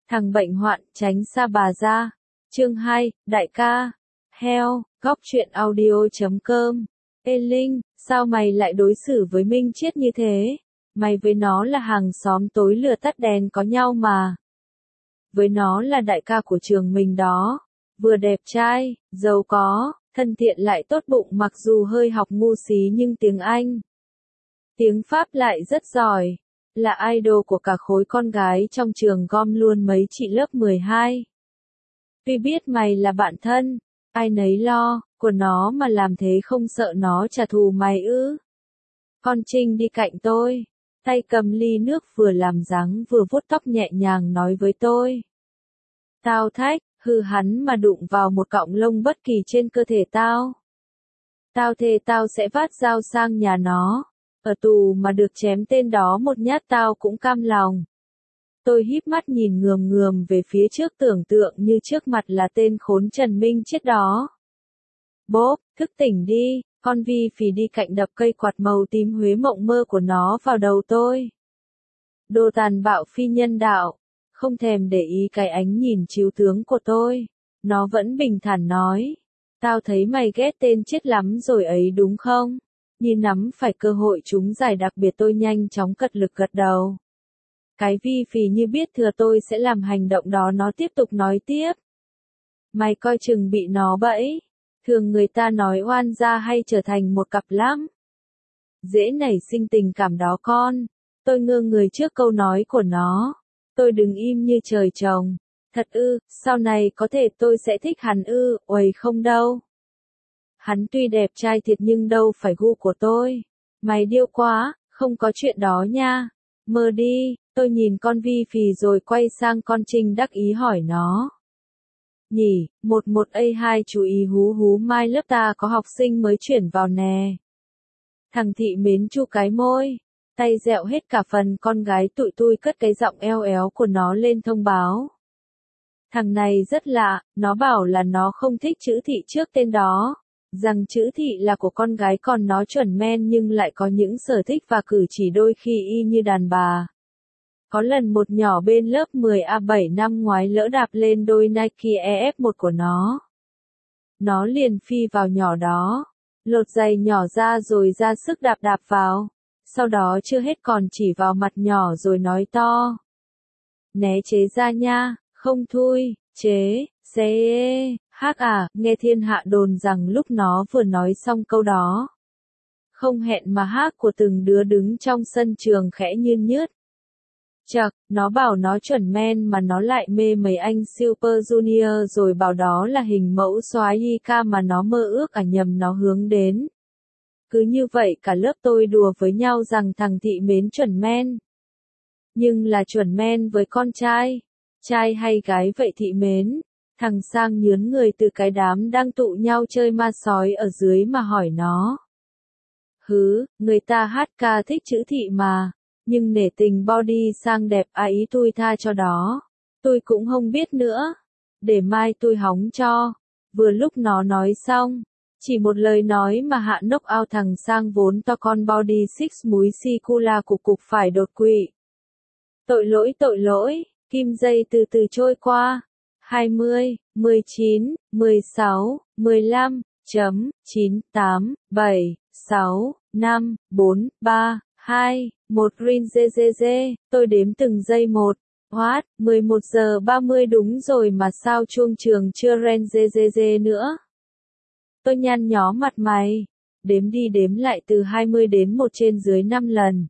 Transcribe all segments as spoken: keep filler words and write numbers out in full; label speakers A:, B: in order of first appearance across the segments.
A: Thằng bệnh hoạn, tránh xa bà ra. Chương hai, đại ca. Heo, góc truyện audio chấm com. Ê Linh, sao mày lại đối xử với Minh Chiết như thế? Mày với nó là hàng xóm tối lửa tắt đèn có nhau mà. Với nó là đại ca của trường mình đó. Vừa đẹp trai, giàu có, thân thiện lại tốt bụng, mặc dù hơi học ngu xí nhưng tiếng Anh, tiếng Pháp lại rất giỏi. Là idol của cả khối con gái trong trường, gom luôn mấy chị lớp mười hai. Tuy biết mày là bạn thân, ai nấy lo, của nó mà làm thế không sợ nó trả thù mày ư? Con Trinh đi cạnh tôi, tay cầm ly nước, vừa làm dáng vừa vuốt tóc nhẹ nhàng nói với tôi. Tao thách, hừ, hắn mà đụng vào một cọng lông bất kỳ trên cơ thể tao, tao thề tao sẽ vác dao sang nhà nó. Ở tù mà được chém tên đó một nhát tao cũng cam lòng. Tôi híp mắt nhìn ngườm ngườm về phía trước, tưởng tượng như trước mặt là tên khốn Trần Minh Chiết đó. Bốp, thức tỉnh đi, con Vi Phì đi cạnh đập cây quạt màu tím Huế mộng mơ của nó vào đầu tôi. Đồ tàn bạo phi nhân đạo, không thèm để ý cái ánh nhìn chiếu tướng của tôi. Nó vẫn bình thản nói. Tao thấy mày ghét tên Chiết lắm rồi ấy đúng không? Như nắm phải cơ hội trúng giải đặc biệt, tôi nhanh chóng cật lực gật đầu. Cái Vi Phì như biết thừa tôi sẽ làm hành động đó, nó tiếp tục nói tiếp. Mày coi chừng bị nó bẫy. Thường người ta nói oan gia hay trở thành một cặp lắm. Dễ nảy sinh tình cảm đó con. Tôi ngơ người trước câu nói của nó. Tôi đứng im như trời trồng. Thật ư, sau này có thể tôi sẽ thích hắn ư? Uầy, không đâu. Hắn tuy đẹp trai thiệt nhưng đâu phải gu của tôi. Mày điêu quá, không có chuyện đó nha. Mơ đi. Tôi nhìn con Vi Phì rồi quay sang con Trinh đắc ý hỏi nó. Nhỉ, một một a hai chú ý hú hú, mai lớp ta có học sinh mới chuyển vào nè. Thằng Thị mến chu cái môi, tay dẹo hết cả phần, con gái tụi tui cất cái giọng eo éo của nó lên thông báo. Thằng này rất lạ, nó bảo là nó không thích chữ Thị trước tên đó. Rằng chữ Thị là của con gái, còn nó chuẩn men nhưng lại có những sở thích và cử chỉ đôi khi y như đàn bà. Có lần một nhỏ bên lớp mười A bảy năm ngoái lỡ đạp lên đôi Nike E F một của nó. Nó liền phi vào nhỏ đó, lột giày nhỏ ra rồi ra sức đạp đạp vào. Sau đó chưa hết còn chỉ vào mặt nhỏ rồi nói to. Né chế ra nha, không thui, chế, xê, hác à, nghe thiên hạ đồn rằng lúc nó vừa nói xong câu đó. Không hẹn mà hác của từng đứa đứng trong sân trường khẽ nhươn nhướt. Chậc, nó bảo nó chuẩn men mà nó lại mê mấy anh Super Junior rồi bảo đó là hình mẫu soái y ca mà nó mơ ước, à nhầm, nó hướng đến. Cứ như vậy cả lớp tôi đùa với nhau rằng thằng Thị mến chuẩn men. Nhưng là chuẩn men với con trai. Trai hay gái vậy Thị mến? Thằng Sang nhướn người từ cái đám đang tụ nhau chơi ma sói ở dưới mà hỏi nó. Hứ, người ta hát ca thích chữ Thị mà. Nhưng nể tình body Sang đẹp à, ý tôi tha cho đó. Tôi cũng không biết nữa. Để mai tôi hóng cho. Vừa lúc nó nói xong. Chỉ một lời nói mà hạ knock out thằng Sang vốn to con body six múi si cu la cục cục phải đột quỵ. Tội lỗi tội lỗi, kim giây từ từ trôi qua. hai mươi, mười chín, mười sáu, mười lăm, chấm, chín, tám, bảy, sáu, năm, bốn, ba, hai, một rin dê dê dê, tôi đếm từng giây một. What, mười một giờ ba mươi đúng rồi mà sao chuông trường chưa ren dê dê dê nữa? Tôi nhăn nhó mặt mày. Đếm đi đếm lại từ hai mươi đến một trên dưới năm lần.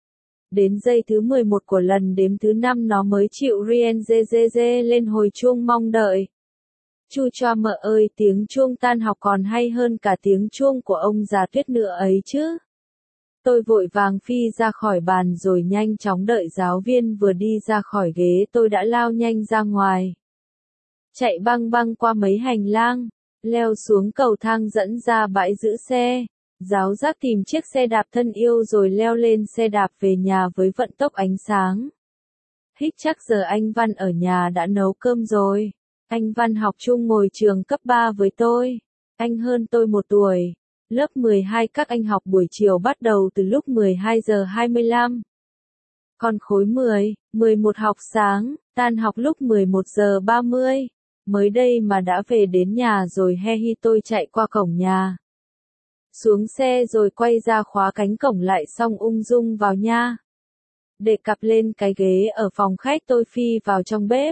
A: Đến giây thứ mười một của lần đếm thứ năm nó mới chịu rien dê dê dê lên hồi chuông mong đợi. Chu cho mợ ơi, tiếng chuông tan học còn hay hơn cả tiếng chuông của ông già Tuyết nữa ấy chứ. Tôi vội vàng phi ra khỏi bàn rồi nhanh chóng đợi giáo viên vừa đi ra khỏi ghế, tôi đã lao nhanh ra ngoài. Chạy băng băng qua mấy hành lang, leo xuống cầu thang dẫn ra bãi giữ xe. Giáo giác tìm chiếc xe đạp thân yêu rồi leo lên xe đạp về nhà với vận tốc ánh sáng. Hít chắc giờ anh Văn ở nhà đã nấu cơm rồi. Anh Văn học chung ngồi trường cấp ba với tôi. Anh hơn tôi một tuổi. Lớp mười hai các anh học buổi chiều bắt đầu từ lúc mười hai giờ hai mươi lăm. Con khối mười, mười một học sáng, tan học lúc mười một giờ ba mươi. Mới đây mà đã về đến nhà rồi he hi tôi chạy qua cổng nhà. Xuống xe rồi quay ra khóa cánh cổng lại xong ung dung vào nha. Để cặp lên cái ghế ở phòng khách tôi phi vào trong bếp.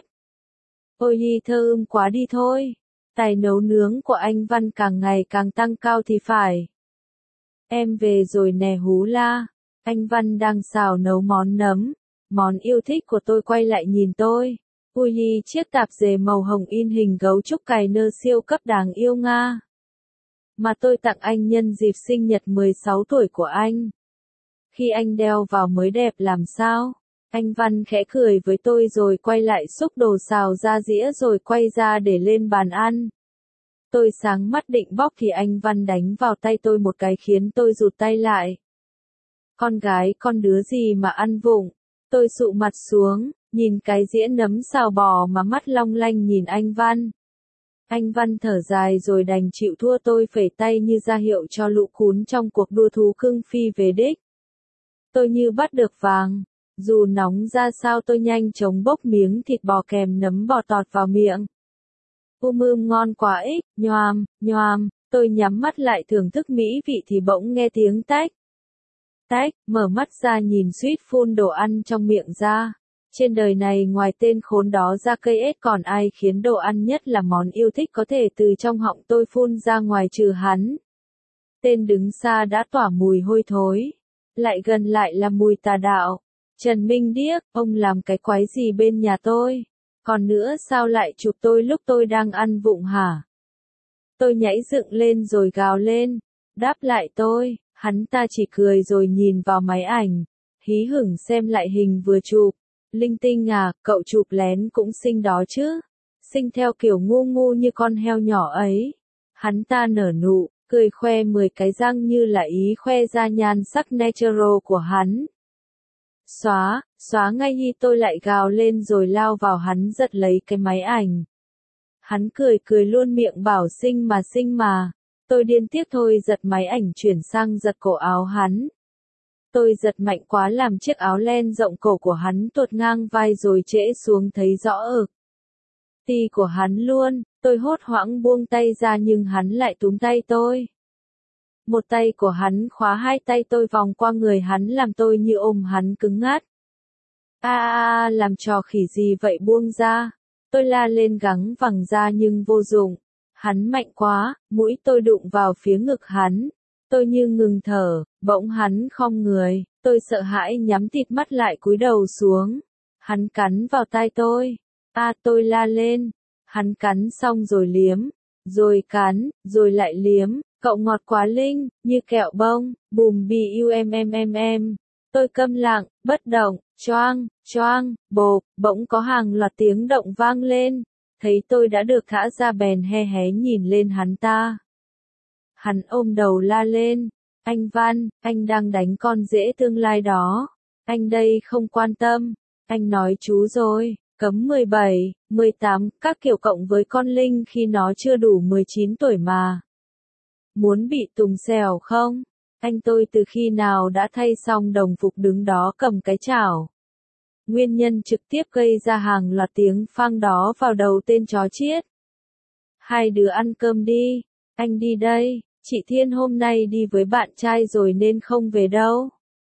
A: Ôi hi thơ ưng quá đi thôi. Tài nấu nướng của anh Văn càng ngày càng tăng cao thì phải. Em về rồi nè hú la. Anh Văn đang xào nấu món nấm. Món yêu thích của tôi quay lại nhìn tôi. Ui hi chiếc tạp dề màu hồng in hình gấu trúc cày nơ siêu cấp đáng yêu Nga. Mà tôi tặng anh nhân dịp sinh nhật mười sáu tuổi của anh. Khi anh đeo vào mới đẹp làm sao? Anh Văn khẽ cười với tôi rồi quay lại xúc đồ xào ra dĩa rồi quay ra để lên bàn ăn. Tôi sáng mắt định bóc thì anh Văn đánh vào tay tôi một cái khiến tôi rụt tay lại. Con gái con đứa gì mà ăn vụng? Tôi sụ mặt xuống, nhìn cái dĩa nấm xào bò mà mắt long lanh nhìn anh Văn. Anh Văn thở dài rồi đành chịu thua tôi phẩy tay như ra hiệu cho lũ cún trong cuộc đua thú cưng phi về đích. Tôi như bắt được vàng. Dù nóng ra sao tôi nhanh chóng bốc miếng thịt bò kèm nấm bò tọt vào miệng. Um ưm ngon quá ích, nhoàm, nhoàm, tôi nhắm mắt lại thưởng thức mỹ vị thì bỗng nghe tiếng tách. Tách, mở mắt ra nhìn suýt phun đồ ăn trong miệng ra. Trên đời này ngoài tên khốn đó ra cây ếch còn ai khiến đồ ăn nhất là món yêu thích có thể từ trong họng tôi phun ra ngoài trừ hắn. Tên đứng xa đã tỏa mùi hôi thối. Lại gần lại là mùi tà đạo. Trần Minh Điếc, ông làm cái quái gì bên nhà tôi? Còn nữa sao lại chụp tôi lúc tôi đang ăn vụng hả? Tôi nhảy dựng lên rồi gào lên. Đáp lại tôi, hắn ta chỉ cười rồi nhìn vào máy ảnh. Hí hửng xem lại hình vừa chụp. Linh tinh à, cậu chụp lén cũng xinh đó chứ. Xinh theo kiểu ngu ngu như con heo nhỏ ấy. Hắn ta nở nụ, cười khoe mười cái răng như là ý khoe ra nhan sắc natural của hắn. Xóa, xóa ngay hi tôi lại gào lên rồi lao vào hắn giật lấy cái máy ảnh. Hắn cười cười luôn miệng bảo xinh mà xinh mà. Tôi điên tiếc thôi giật máy ảnh chuyển sang giật cổ áo hắn. Tôi giật mạnh quá làm chiếc áo len rộng cổ của hắn tuột ngang vai rồi trễ xuống thấy rõ ực. Tì của hắn luôn, tôi hốt hoảng buông tay ra nhưng hắn lại túm tay tôi. Một tay của hắn khóa hai tay tôi vòng qua người hắn làm tôi như ôm hắn cứng ngắt. A a a làm trò khỉ gì vậy buông ra. Tôi la lên gắng vằng ra nhưng vô dụng. Hắn mạnh quá, mũi tôi đụng vào phía ngực hắn. Tôi như ngừng thở, bỗng hắn khom người, tôi sợ hãi nhắm tịt mắt lại cúi đầu xuống. Hắn cắn vào tai tôi. A tôi la lên. Hắn cắn xong rồi liếm, rồi cắn, rồi lại liếm. Cậu ngọt quá Linh, như kẹo bông, bùm bì u em em em em. Tôi câm lặng, bất động, choang, choang, bộp, bỗng có hàng loạt tiếng động vang lên. Thấy tôi đã được thả ra bèn he hé nhìn lên hắn ta. Hắn ôm đầu la lên. Anh Văn, anh đang đánh con rể tương lai đó. Anh đây không quan tâm. Anh nói chú rồi, cấm mười bảy, mười tám, các kiểu cộng với con Linh khi nó chưa đủ mười chín tuổi mà. Muốn bị tùng xèo không? Anh tôi từ khi nào đã thay xong đồng phục đứng đó cầm cái chảo. Nguyên nhân trực tiếp gây ra hàng loạt tiếng phang đó vào đầu tên chó chiết. Hai đứa ăn cơm đi, anh đi đây, chị Thiên hôm nay đi với bạn trai rồi nên không về đâu.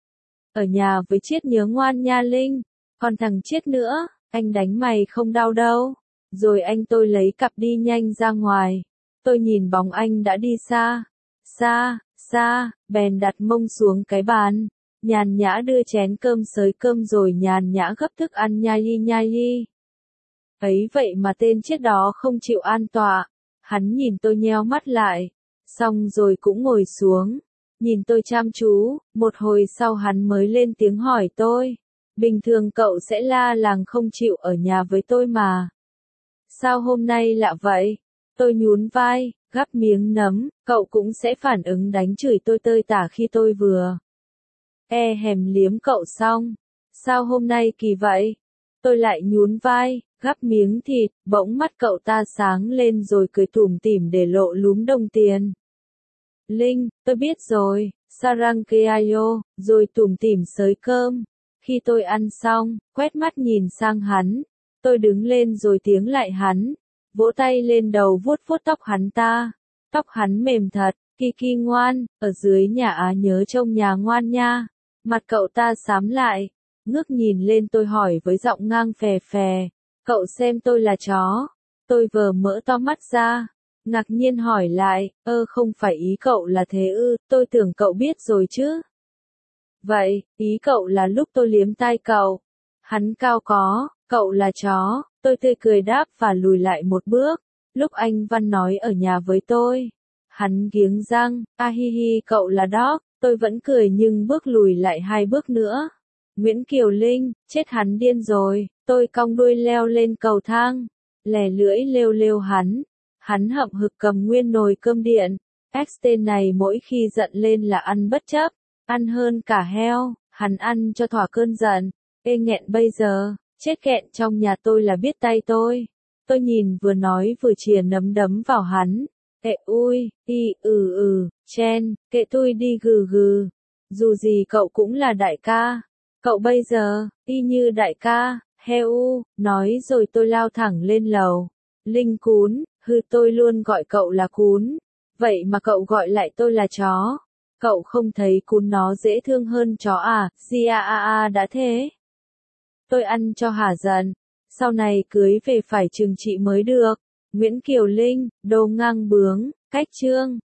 A: Ở nhà với Chiết nhớ ngoan nha Linh, còn thằng Chiết nữa, anh đánh mày không đau đâu. Rồi anh tôi lấy cặp đi nhanh ra ngoài. Tôi nhìn bóng anh đã đi xa, xa, xa, bèn đặt mông xuống cái bàn, nhàn nhã đưa chén cơm xới cơm rồi nhàn nhã gấp thức ăn nhai yi nhai yi. Ấy vậy mà tên chết đó không chịu an tọa, hắn nhìn tôi nheo mắt lại, xong rồi cũng ngồi xuống, nhìn tôi chăm chú, một hồi sau hắn mới lên tiếng hỏi tôi, bình thường cậu sẽ la làng không chịu ở nhà với tôi mà. Sao hôm nay lạ vậy? Tôi nhún vai, gắp miếng nấm, cậu cũng sẽ phản ứng đánh chửi tôi tơi tả khi tôi vừa e hèm liếm cậu xong. Sao hôm nay kỳ vậy? Tôi lại nhún vai, gắp miếng thịt, bỗng mắt cậu ta sáng lên rồi cười tủm tỉm để lộ lúm đồng tiền. Linh, tôi biết rồi, sarang keayo, rồi tủm tỉm xới cơm. Khi tôi ăn xong, quét mắt nhìn sang hắn, tôi đứng lên rồi tiếng lại hắn, vỗ tay lên đầu vuốt vuốt tóc hắn ta. Tóc hắn mềm thật, Kiki ngoan, ở dưới nhà á nhớ trông nhà ngoan nha. Mặt cậu ta xám lại, ngước nhìn lên tôi hỏi với giọng ngang phè phè, cậu xem tôi là chó. Tôi vờ mở to mắt ra, ngạc nhiên hỏi lại, ơ không phải ý cậu là thế ư, tôi tưởng cậu biết rồi chứ. Vậy, ý cậu là lúc tôi liếm tai cậu. Hắn cao có, cậu là chó, tôi tươi cười đáp và lùi lại một bước. Lúc anh Văn nói ở nhà với tôi, hắn giếng răng, a hi hi cậu là dog, tôi vẫn cười nhưng bước lùi lại hai bước nữa. Nguyễn Kiều Linh, chết hắn điên rồi, tôi cong đuôi leo lên cầu thang, lè lưỡi lêu lêu hắn. Hắn hậm hực cầm nguyên nồi cơm điện, X tên này mỗi khi giận lên là ăn bất chấp, ăn hơn cả heo, hắn ăn cho thỏa cơn giận. Ê nghẹn bây giờ, chết kẹn trong nhà tôi là biết tay tôi. Tôi nhìn vừa nói vừa chìa nấm đấm vào hắn. Ê ui, y ừ ừ, chen, kệ tôi đi gừ gừ. Dù gì cậu cũng là đại ca. Cậu bây giờ, y như đại ca, heo, nói rồi tôi lao thẳng lên lầu. Linh cún, hư tôi luôn gọi cậu là cún. Vậy mà cậu gọi lại tôi là chó. Cậu không thấy cún nó dễ thương hơn chó à, gì à à à đã thế. Tôi ăn cho hả giận. Sau này cưới về phải trừng trị mới được. Nguyễn Kiều Linh, đồ ngang bướng, cách chương.